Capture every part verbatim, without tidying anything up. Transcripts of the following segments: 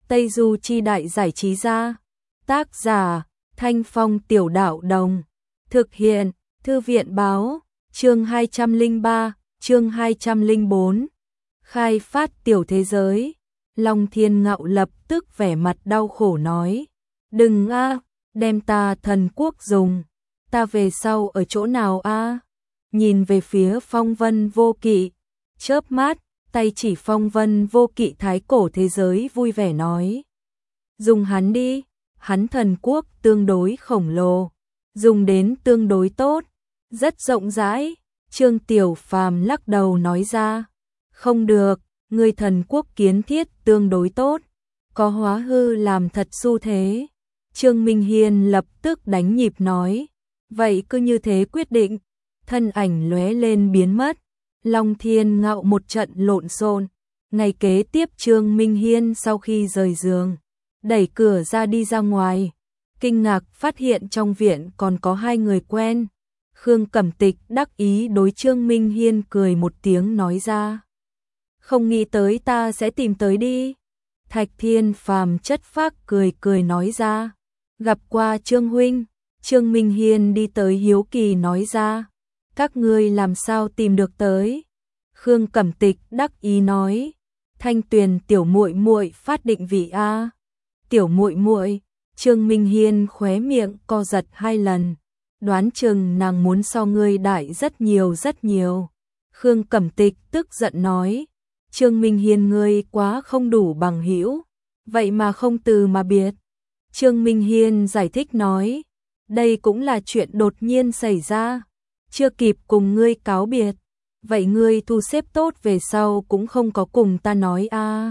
Tây Du Chi Đại Giải Trí Gia. Tác giả, Thanh Phong Tiểu Đạo Đồng. Thực hiện, Thư viện Báo. Chương hai trăm lẻ ba, chương hai trăm lẻ bốn. Khai phát tiểu thế giới. Long Thiên Ngạo lập tức vẻ mặt đau khổ nói. Đừng a, đem ta thần quốc dùng. Ta về sau ở chỗ nào a? Nhìn về phía Phong Vân Vô Kỵ, chớp mắt, tay chỉ Phong Vân Vô Kỵ thái cổ thế giới vui vẻ nói. Dùng hắn đi, hắn thần quốc tương đối khổng lồ, dùng đến tương đối tốt, rất rộng rãi. Trương Tiểu Phàm lắc đầu nói ra. Không được, người thần quốc kiến thiết tương đối tốt, có hóa hư làm thật xu thế. Trương Minh Hiên lập tức đánh nhịp nói. Vậy cứ như thế quyết định. Thân ảnh lóe lên biến mất. Long Thiên Ngạo một trận lộn xộn. Ngày kế tiếp Trương Minh Hiên sau khi rời giường, đẩy cửa ra đi ra ngoài, kinh ngạc phát hiện trong viện còn có hai người quen. Khương Cẩm Tịch đắc ý đối Trương Minh Hiên cười một tiếng nói ra. Không nghĩ tới ta sẽ tìm tới đi. Thạch Thiên Phàm chất phác cười cười nói ra. Gặp qua Trương huynh. Trương Minh Hiên đi tới hiếu kỳ nói ra. Các ngươi làm sao tìm được tới? Khương Cẩm Tịch đắc ý nói. Thanh Tuyền tiểu muội muội phát định vị a. Tiểu muội muội. Trương Minh Hiên khóe miệng co giật hai lần. Đoán chừng nàng muốn so ngươi đại rất nhiều rất nhiều. Khương Cẩm Tịch tức giận nói. Trương Minh Hiên ngươi quá không đủ bằng hữu, vậy mà không từ mà biệt. Trương Minh Hiên giải thích nói. Đây cũng là chuyện đột nhiên xảy ra, chưa kịp cùng ngươi cáo biệt. Vậy ngươi thu xếp tốt về sau cũng không có cùng ta nói a. À.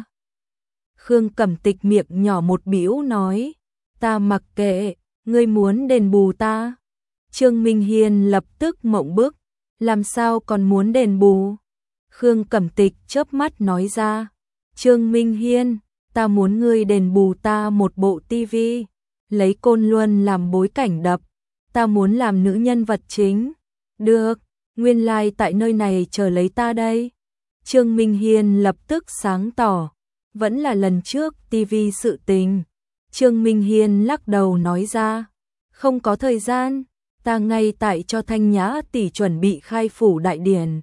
Khương Cẩm Tịch miệng nhỏ một bĩu nói. Ta mặc kệ, ngươi muốn đền bù ta. Trương Minh Hiên lập tức mộng bức. Làm sao còn muốn đền bù? Khương Cẩm Tịch chớp mắt nói ra. Trương Minh Hiên, ta muốn ngươi đền bù ta một bộ tivi, lấy Côn Luân làm bối cảnh đập. Ta muốn làm nữ nhân vật chính. Được, nguyên lai like tại nơi này chờ lấy ta đây. Trương Minh Hiên lập tức sáng tỏ. Vẫn là lần trước tivi sự tình. Trương Minh Hiên lắc đầu nói ra. Không có thời gian, ta ngay tại cho Thanh Nhã tỷ chuẩn bị khai phủ đại điển.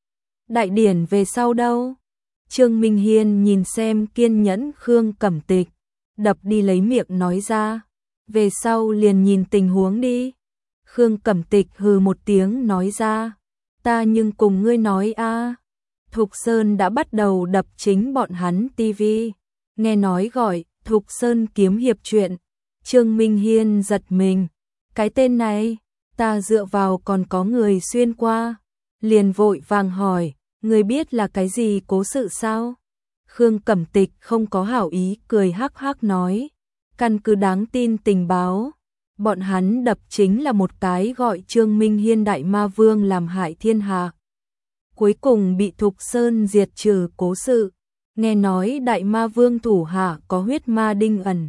Đại điển về sau đâu? Trương Minh Hiên nhìn xem kiên nhẫn Khương Cẩm Tịch, đập đi lấy miệng nói ra. Về sau liền nhìn tình huống đi. Khương Cẩm Tịch hừ một tiếng nói ra. Ta nhưng cùng ngươi nói a, à, Thục Sơn đã bắt đầu đập chính bọn hắn tivi. Nghe nói gọi Thục Sơn kiếm hiệp truyện. Trương Minh Hiên giật mình. Cái tên này, ta dựa vào còn có người xuyên qua. Liền vội vàng hỏi, người biết là cái gì cố sự sao? Khương Cẩm Tịch không có hảo ý cười hắc hắc nói. Căn cứ đáng tin tình báo, bọn hắn đập chính là một cái gọi Trương Minh Hiên Đại Ma Vương làm hại thiên hạ, cuối cùng bị Thục Sơn diệt trừ cố sự. Nghe nói Đại Ma Vương thủ hạ có huyết ma đinh ẩn,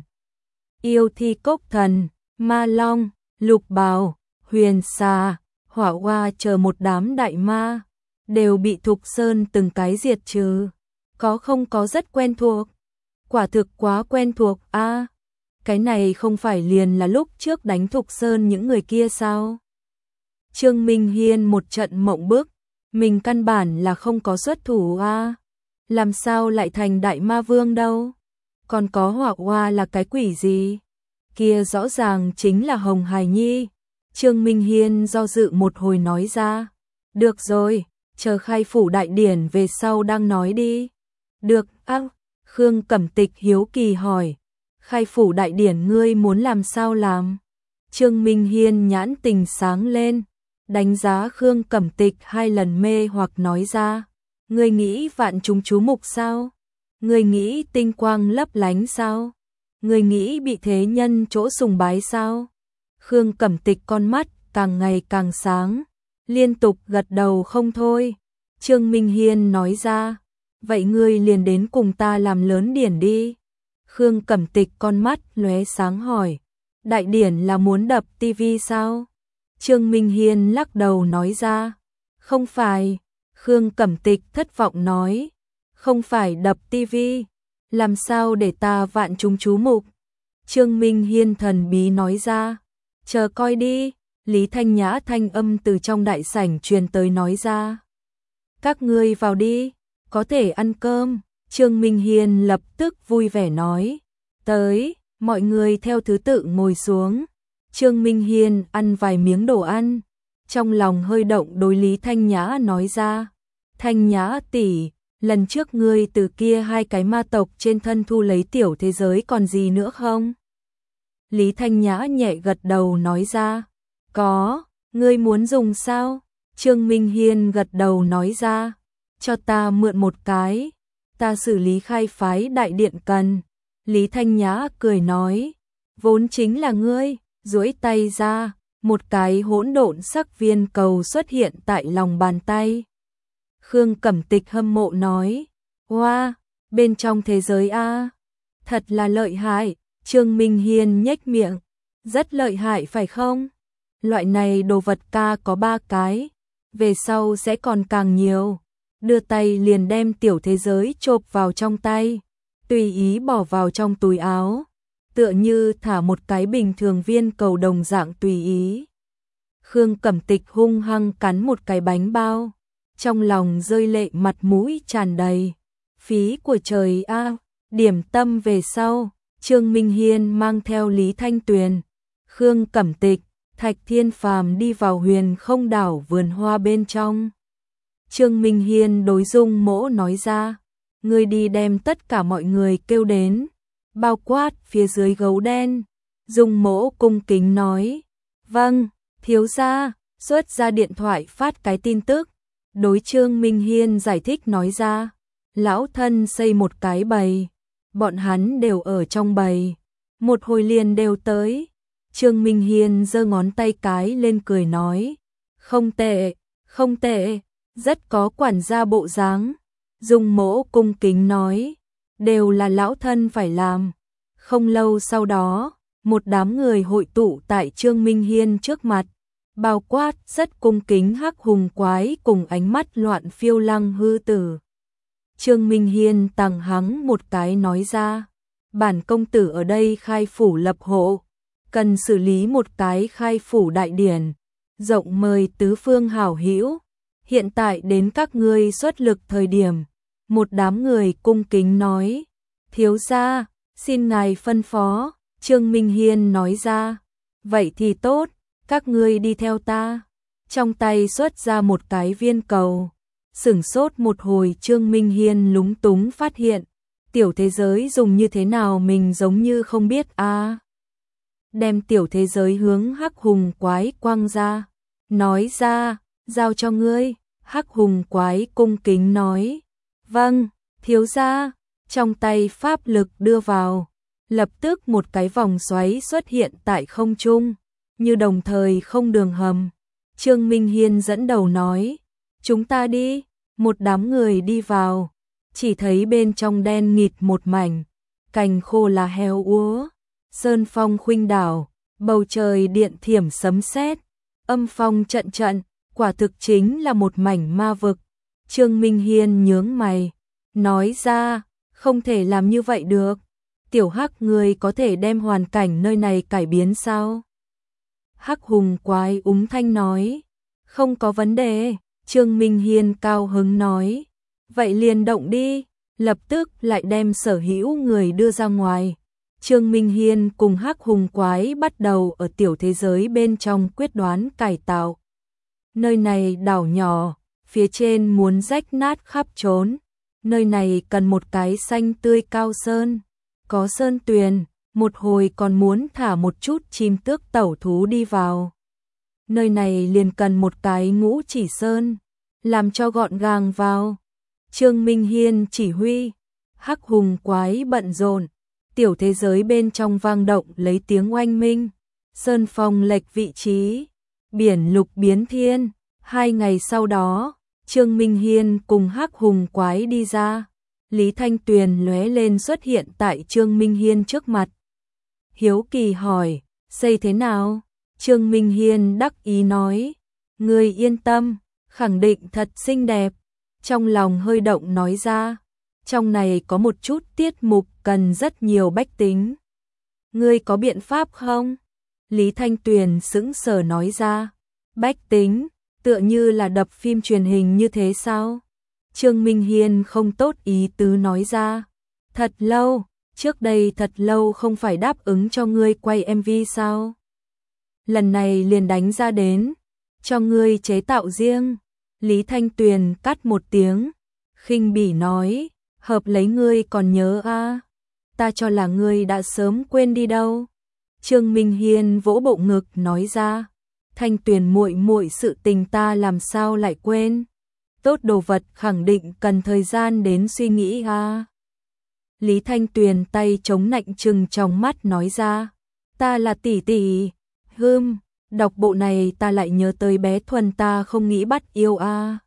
yêu thi cốc thần, ma long, lục bào, huyền xà, hỏa hoa chờ một đám đại ma, đều bị Thục Sơn từng cái diệt trừ. Có không có rất quen thuộc? Quả thực quá quen thuộc a. À, cái này không phải liền là lúc trước đánh Thục Sơn những người kia sao? Trương Minh Hiên một trận mộng bức, mình căn bản là không có xuất thủ a. À, làm sao lại thành Đại Ma Vương đâu? Còn có hỏa hoa là cái quỷ gì? Kia rõ ràng chính là Hồng Hải Nhi. Trương Minh Hiên do dự một hồi nói ra. Được rồi, chờ khai phủ đại điển về sau đang nói đi. Được, ác. À, Khương Cẩm Tịch hiếu kỳ hỏi. Khai phủ đại điển ngươi muốn làm sao làm? Trương Minh Hiên nhãn tình sáng lên, đánh giá Khương Cẩm Tịch hai lần mê hoặc nói ra. Ngươi nghĩ vạn chúng chú mục sao? Ngươi nghĩ tinh quang lấp lánh sao? Ngươi nghĩ bị thế nhân chỗ sùng bái sao? Khương Cẩm Tịch con mắt càng ngày càng sáng, liên tục gật đầu không thôi. Trương Minh Hiên nói ra. Vậy ngươi liền đến cùng ta làm lớn điển đi. Khương Cẩm Tịch con mắt lóe sáng hỏi. Đại điển là muốn đập tivi sao? Trương Minh Hiên lắc đầu nói ra. Không phải. Khương Cẩm Tịch thất vọng nói. Không phải đập tivi, làm sao để ta vạn chúng chú mục? Trương Minh Hiên thần bí nói ra, chờ coi đi. Lý Thanh Nhã thanh âm từ trong đại sảnh truyền tới nói ra, các ngươi vào đi, có thể ăn cơm. Trương Minh Hiên lập tức vui vẻ nói, tới, mọi người theo thứ tự ngồi xuống. Trương Minh Hiên ăn vài miếng đồ ăn, trong lòng hơi động đối Lý Thanh Nhã nói ra, Thanh Nhã tỷ, lần trước ngươi từ kia hai cái ma tộc trên thân thu lấy tiểu thế giới còn gì nữa không? Lý Thanh Nhã nhẹ gật đầu nói ra, có, ngươi muốn dùng sao? Trương Minh Hiên gật đầu nói ra, cho ta mượn một cái, ta xử lý khai phái đại điện cần. Lý Thanh Nhã cười nói, vốn chính là ngươi. Duỗi tay ra, một cái hỗn độn sắc viên cầu xuất hiện tại lòng bàn tay. Khương Cẩm Tịch hâm mộ nói, wow, bên trong thế giới a, thật là lợi hại. Trương Minh Hiên nhếch miệng, rất lợi hại phải không? Loại này đồ vật ca có ba cái, về sau sẽ còn càng nhiều. Đưa tay liền đem tiểu thế giới chộp vào trong tay, tùy ý bỏ vào trong túi áo, tựa như thả một cái bình thường viên cầu đồng dạng tùy ý. Khương Cẩm Tịch hung hăng cắn một cái bánh bao, trong lòng rơi lệ mặt mũi tràn đầy. Phí của trời a, điểm tâm về sau, Trương Minh Hiên mang theo Lý Thanh Tuyền, Khương Cẩm Tịch, Thạch Thiên Phàm đi vào Huyền Không đảo vườn hoa bên trong. Trương Minh Hiên đối Dung Mỗ nói ra, ngươi đi đem tất cả mọi người kêu đến, bao quát phía dưới gấu đen. Dung Mỗ cung kính nói, vâng, thiếu gia. Xuất ra điện thoại phát cái tin tức, đối Trương Minh Hiên giải thích nói ra, lão thân xây một cái bầy, bọn hắn đều ở trong bầy, một hồi liền đều tới. Trương Minh Hiên giơ ngón tay cái lên cười nói, không tệ, không tệ, rất có quản gia bộ dáng. Dung Mỗ cung kính nói, đều là lão thân phải làm. Không lâu sau đó, một đám người hội tụ tại Trương Minh Hiên trước mặt, bao quát rất cung kính Hắc Hùng Quái cùng ánh mắt loạn phiêu Lăng Hư Tử. Trương Minh Hiên tằng hắng một cái nói ra, bản công tử ở đây khai phủ lập hộ, cần xử lý một cái khai phủ đại điển, rộng mời tứ phương hảo hữu, hiện tại đến các ngươi xuất lực thời điểm. Một đám người cung kính nói, thiếu gia, xin ngài phân phó. Trương Minh Hiên nói ra, vậy thì tốt, các ngươi đi theo ta. Trong tay xuất ra một cái viên cầu, sửng sốt một hồi. Trương Minh Hiên lúng túng phát hiện, tiểu thế giới dùng như thế nào mình giống như không biết a. À. Đem tiểu thế giới hướng Hắc Hùng Quái quăng ra, nói ra, giao cho ngươi. Hắc Hùng Quái cung kính nói, vâng, thiếu gia. Trong tay pháp lực đưa vào, lập tức một cái vòng xoáy xuất hiện tại không trung, như đồng thời không đường hầm. Trương Minh Hiên dẫn đầu nói, chúng ta đi. Một đám người đi vào, chỉ thấy bên trong đen nghịt một mảnh, cành khô là heo úa, sơn phong khuynh đảo, bầu trời điện thiểm sấm sét, âm phong trận trận, quả thực chính là một mảnh ma vực. Trương Minh Hiên nhướng mày, nói ra, không thể làm như vậy được. Tiểu Hắc, người có thể đem hoàn cảnh nơi này cải biến sao? Hắc Hùng Quái úng thanh nói, không có vấn đề. Trương Minh Hiên cao hứng nói, vậy liền động đi. Lập tức lại đem sở hữu người đưa ra ngoài. Trương Minh Hiên cùng Hắc Hùng Quái bắt đầu ở tiểu thế giới bên trong quyết đoán cải tạo. Nơi này đảo nhỏ, phía trên muốn rách nát khắp trốn. Nơi này cần một cái xanh tươi cao sơn, có sơn tuyền, một hồi còn muốn thả một chút chim tước tẩu thú đi vào. Nơi này liền cần một cái ngũ chỉ sơn, làm cho gọn gàng vào. Trương Minh Hiên chỉ huy, Hắc Hùng Quái bận rộn, tiểu thế giới bên trong vang động lấy tiếng oanh minh, sơn phong lệch vị trí, biển lục biến thiên. Hai ngày sau đó, Trương Minh Hiên cùng Hắc Hùng Quái đi ra, Lý Thanh Tuyền lóe lên xuất hiện tại Trương Minh Hiên trước mặt. Hiếu kỳ hỏi, xây thế nào? Trương Minh Hiên đắc ý nói, ngươi yên tâm, khẳng định thật xinh đẹp. Trong lòng hơi động nói ra, trong này có một chút tiết mục cần rất nhiều bách tính. Ngươi có biện pháp không? Lý Thanh Tuyền sững sờ nói ra. Bách tính, tựa như là đập phim truyền hình như thế sao? Trương Minh Hiên không tốt ý tứ nói ra. Thật lâu, trước đây thật lâu không phải đáp ứng cho ngươi quay em vê sao? Lần này liền đánh ra đến, cho ngươi chế tạo riêng. Lý Thanh Tuyền cắt một tiếng, khinh bỉ nói, hợp lấy ngươi còn nhớ a? À? Ta cho là ngươi đã sớm quên đi đâu. Trương Minh Hiên vỗ bộ ngực nói ra, Thanh Tuyền muội muội sự tình ta làm sao lại quên? Tốt đồ vật khẳng định cần thời gian đến suy nghĩ a. À? Lý Thanh Tuyền tay chống nạnh trừng trong mắt nói ra, ta là tỷ tỷ. Hừm, đọc bộ này ta lại nhớ tới bé Thuần ta không nghĩ bắt yêu a. À.